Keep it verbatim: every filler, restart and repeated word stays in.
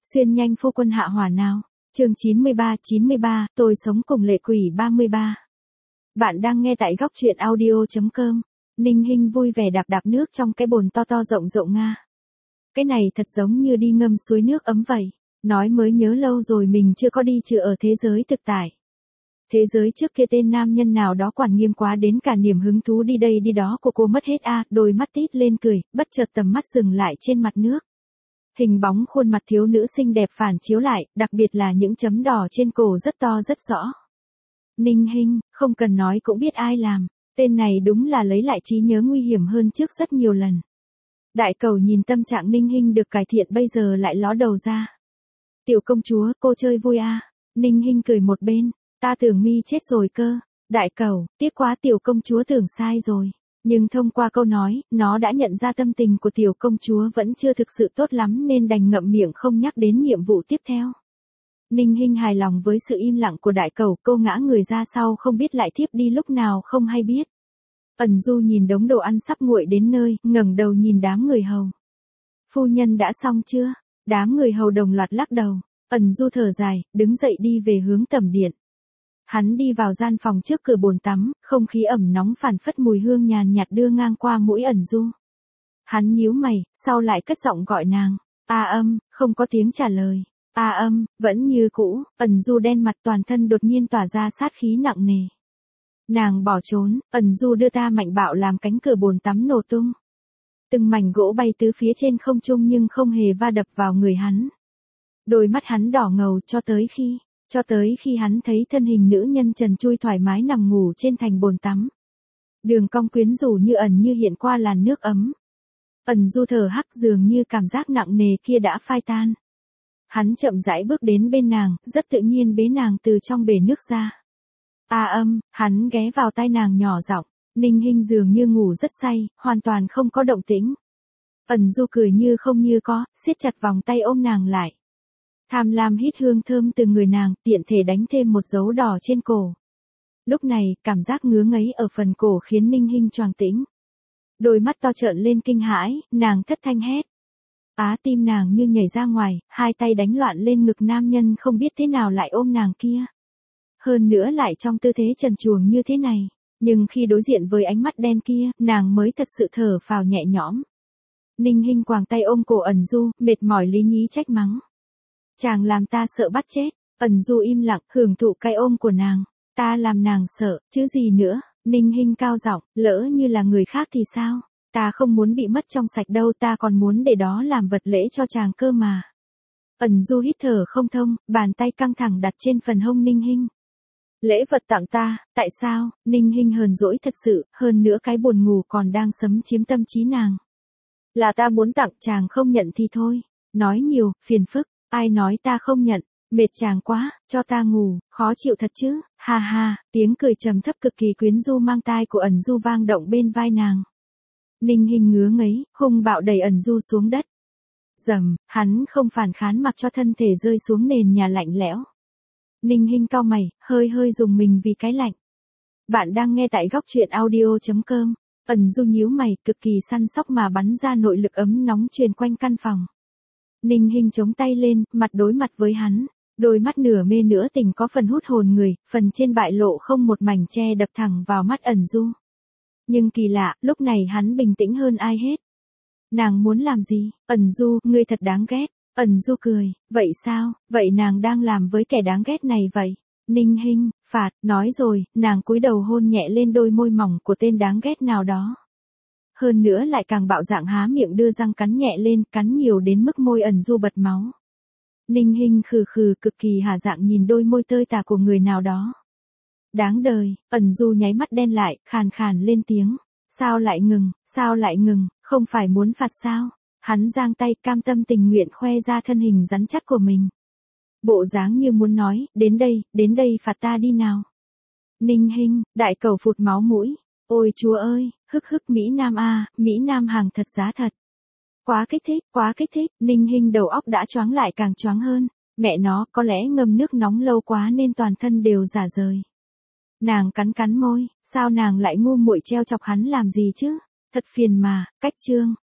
Xuyên nhanh phu quân hạ hỏa nào. Chương chín mươi ba chín mươi ba, tôi sống cùng lệ quỷ ba mươi ba. Bạn đang nghe tại góc truyện audio chấm com. Ninh Hinh vui vẻ đạp đạp nước trong cái bồn to to rộng rộng nga. Cái này thật giống như đi ngâm suối nước ấm vậy. Nói mới nhớ lâu rồi mình chưa có đi chưa ở thế giới thực tại. Thế giới trước kia tên nam nhân nào đó quản nghiêm quá đến cả niềm hứng thú đi đây đi đó của cô mất hết a, à, đôi mắt tít lên cười, bất chợt tầm mắt dừng lại trên mặt nước. Hình bóng khuôn mặt thiếu nữ xinh đẹp phản chiếu lại, đặc biệt là những chấm đỏ trên cổ rất to rất rõ. Ninh Hinh, không cần nói cũng biết ai làm, tên này đúng là lấy lại trí nhớ nguy hiểm hơn trước rất nhiều lần. Đại cầu nhìn tâm trạng Ninh Hinh được cải thiện bây giờ lại ló đầu ra. Tiểu công chúa, cô chơi vui à? Ninh Hinh cười một bên, ta tưởng mi chết rồi cơ. Đại cầu, tiếc quá tiểu công chúa tưởng sai rồi. Nhưng thông qua câu nói, nó đã nhận ra tâm tình của tiểu công chúa vẫn chưa thực sự tốt lắm nên đành ngậm miệng không nhắc đến nhiệm vụ tiếp theo. Ninh Hinh hài lòng với sự im lặng của đại cầu, cô ngã người ra sau không biết lại thiếp đi lúc nào không hay biết. Ẩn Du nhìn đống đồ ăn sắp nguội đến nơi, ngẩng đầu nhìn đám người hầu. Phu nhân đã xong chưa? Đám người hầu đồng loạt lắc đầu. Ẩn Du thở dài, đứng dậy đi về hướng tẩm điện. Hắn đi vào gian phòng trước cửa bồn tắm, không khí ẩm nóng phảng phất mùi hương nhàn nhạt đưa ngang qua mũi Ẩn Du. Hắn nhíu mày, sau lại cất giọng gọi nàng. A Âm, không có tiếng trả lời. A Âm, vẫn như cũ. Ẩn Du đen mặt, toàn thân đột nhiên tỏa ra sát khí nặng nề. Nàng bỏ trốn, Ẩn Du đưa ta mạnh bạo làm cánh cửa bồn tắm nổ tung. Từng mảnh gỗ bay tứ phía trên không trung nhưng không hề va đập vào người hắn. Đôi mắt hắn đỏ ngầu cho tới khi, cho tới khi hắn thấy thân hình nữ nhân trần trụi thoải mái nằm ngủ trên thành bồn tắm. Đường cong quyến rũ như ẩn như hiện qua làn nước ấm. Ẩn Du thở hắc, dường như cảm giác nặng nề kia đã phai tan. Hắn chậm rãi bước đến bên nàng, rất tự nhiên bế nàng từ trong bể nước ra. A Âm, hắn ghé vào tai nàng nhỏ giọng. Ninh Hinh dường như ngủ rất say, hoàn toàn không có động tĩnh. Ẩn Du cười như không như có, siết chặt vòng tay ôm nàng lại. Tham lam hít hương thơm từ người nàng, tiện thể đánh thêm một dấu đỏ trên cổ. Lúc này, cảm giác ngứa ngấy ở phần cổ khiến Ninh Hinh choàng tĩnh. Đôi mắt to trợn lên kinh hãi, nàng thất thanh hét. Á, tim nàng như nhảy ra ngoài, hai tay đánh loạn lên ngực nam nhân không biết thế nào lại ôm nàng kia. Hơn nữa lại trong tư thế trần truồng như thế này. Nhưng khi đối diện với ánh mắt đen kia, nàng mới thật sự thở phào nhẹ nhõm. Ninh Hinh quàng tay ôm cổ Ẩn Du, mệt mỏi lý nhí trách mắng. Chàng làm ta sợ bắt chết. Ẩn Du im lặng, hưởng thụ cái ôm của nàng. Ta làm nàng sợ, chứ gì nữa. Ninh Hinh cao giọng, lỡ như là người khác thì sao? Ta không muốn bị mất trong sạch đâu, ta còn muốn để đó làm vật lễ cho chàng cơ mà. Ẩn Du hít thở không thông, bàn tay căng thẳng đặt trên phần hông Ninh Hinh. Lễ vật tặng ta, tại sao? Ninh Hinh hờn dỗi thật sự, hơn nữa cái buồn ngủ còn đang xâm chiếm tâm trí nàng. Là ta muốn tặng, chàng không nhận thì thôi. Nói nhiều, phiền phức, ai nói ta không nhận, mệt chàng quá, cho ta ngủ, khó chịu thật chứ, ha ha, tiếng cười trầm thấp cực kỳ quyến rũ mang tai của Ẩn Du vang động bên vai nàng. Ninh Hinh ngứa ngấy, hung bạo đẩy Ẩn Du xuống đất. Dầm, hắn không phản kháng mặc cho thân thể rơi xuống nền nhà lạnh lẽo. Ninh Hinh cau mày, hơi hơi dùng mình vì cái lạnh. Bạn đang nghe tại góc truyện audio chấm com. Ẩn Du nhíu mày, cực kỳ săn sóc mà bắn ra nội lực ấm nóng truyền quanh căn phòng. Ninh Hinh chống tay lên, mặt đối mặt với hắn. Đôi mắt nửa mê nửa tỉnh có phần hút hồn người, phần trên bại lộ không một mảnh che đập thẳng vào mắt Ẩn Du. Nhưng kỳ lạ, lúc này hắn bình tĩnh hơn ai hết. Nàng muốn làm gì? Ẩn Du, ngươi thật đáng ghét. Ẩn Du cười, vậy sao, vậy nàng đang làm với kẻ đáng ghét này vậy? Ninh Hinh, phạt, nói rồi, nàng cúi đầu hôn nhẹ lên đôi môi mỏng của tên đáng ghét nào đó. Hơn nữa lại càng bạo dạn há miệng đưa răng cắn nhẹ lên, cắn nhiều đến mức môi Ẩn Du bật máu. Ninh Hinh khừ khừ cực kỳ hả dạng nhìn đôi môi tơi tả của người nào đó. Đáng đời, Ẩn Du nháy mắt đen lại, khàn khàn lên tiếng. Sao lại ngừng, sao lại ngừng, không phải muốn phạt sao? Hắn giang tay cam tâm tình nguyện khoe ra thân hình rắn chắc của mình. Bộ dáng như muốn nói, đến đây, đến đây phạt ta đi nào. Ninh Hinh, đại cầu phụt máu mũi. Ôi chúa ơi, hức hức Mỹ Nam a, Mỹ Nam hàng thật giá thật. Quá kích thích, quá kích thích, Ninh Hinh đầu óc đã choáng lại càng choáng hơn. Mẹ nó, có lẽ ngâm nước nóng lâu quá nên toàn thân đều rả rời. Nàng cắn cắn môi, sao nàng lại ngu muội treo chọc hắn làm gì chứ? Thật phiền mà, cách chương.